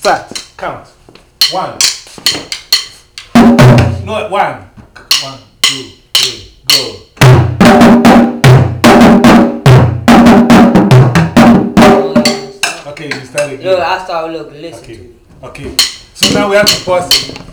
Start. Count. 1. No, 1. 1, 2, 3, go. Okay, you start again. Look, I start listen okay. to it. Okay. So now we have to pause it.